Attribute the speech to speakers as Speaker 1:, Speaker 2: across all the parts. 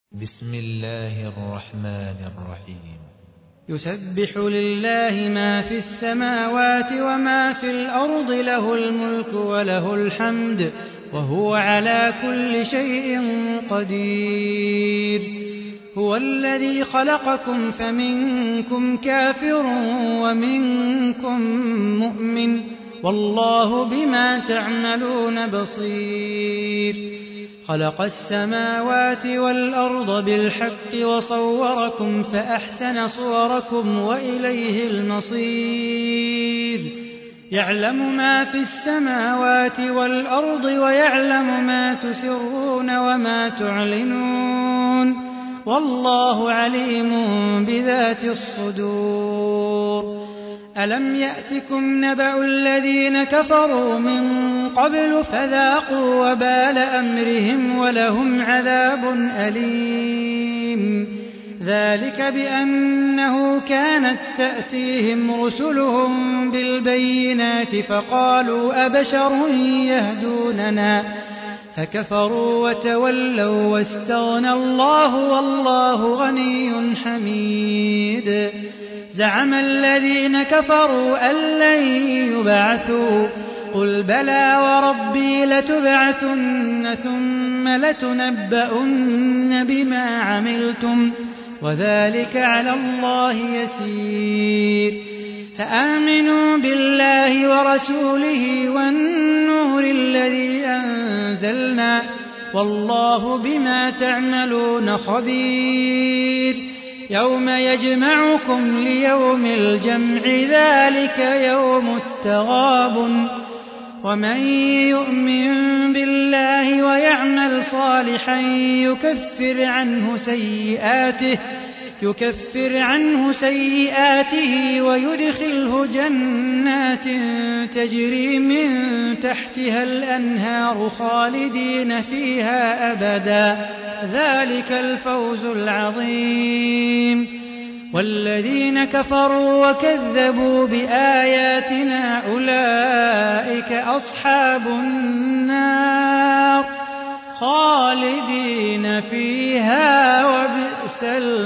Speaker 1: بسم الله الرحمن الرحيم.
Speaker 2: يسبح لله ما في السماوات وما في الأرض، له الملك وله الحمد وهو على كل شيء قدير. هو الذي خلقكم فمنكم كافر ومنكم مؤمن، والله بما تعملون بصير. خلق السماوات والأرض بالحق وصوركم فأحسن صوركم وإليه المصير. يعلم ما في السماوات والأرض ويعلم ما تسرون وما تعلنون، والله عليم بذات الصدور. ألم يأتكم نبأ الذين كفروا من قبل فذاقوا وبال أمرهم ولهم عذاب أليم. ذلك بأنه كانت تأتيهم رسلهم بالبينات فقالوا أبشر يهدوننا، فكفروا وتولوا واستغنى الله والله غني حميد. زعم الذين كفروا أن لن يبعثوا، قل بلى وربي لتبعثن ثم لتنبؤن بما عملتم وذلك على الله يسير. فآمنوا بالله ورسوله والنور الذي أنزلنا، والله بما تعملون خبير. يوم يجمعكم ليوم الجمع، ذلك يوم التغابن. ومن يؤمن بالله ويعمل صالحا يكفر عنه سيئاته ويدخله جنات تجري من تحتها الأنهار خالدين فيها أبدا، ذلك الفوز العظيم. والذين كفروا وكذبوا بآياتنا أولئك أصحاب النار خالدين فيها وبئس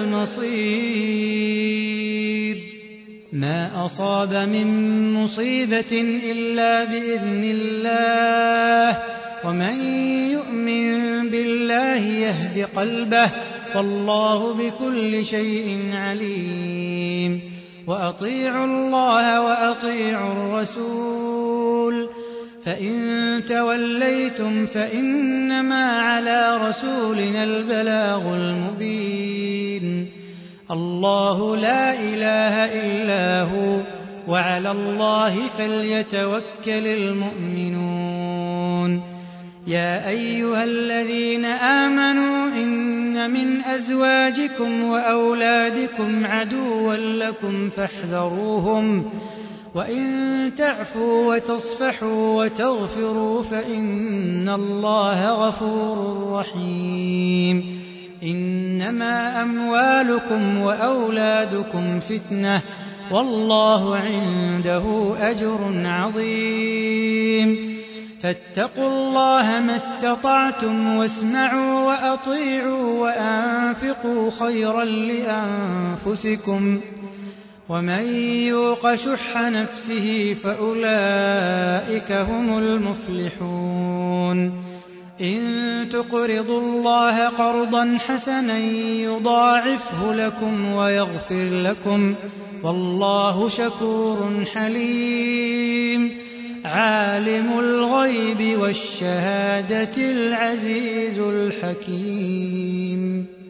Speaker 2: المصير. ما أصاب من مصيبة إلا بإذن الله، ومن يؤمن بالله يهد قلبه، والله بكل شيء عليم. وأطيعوا الله وأطيعوا الرسول، فإن توليتم فإنما على رسولنا البلاغ المبين. الله لا إله إلا هو، وعلى الله فليتوكل المؤمنون. يا أيها الذين آمنوا إن من أزواجكم وأولادكم عدوا لكم فاحذروهم، وإن تعفوا وتصفحوا وتغفروا فإن الله غفور رحيم. إنما أموالكم وأولادكم فتنة، والله عنده أجر عظيم. فاتقوا الله ما استطعتم واسمعوا وأطيعوا وأنفقوا خيرا لأنفسكم، ومن يوق شح نفسه فأولئك هم المفلحون. إن تقرضوا الله قرضا حسنا يضاعفه لكم ويغفر لكم، والله شكور حليم. عالم الغيب والشهادة العزيز الحكيم.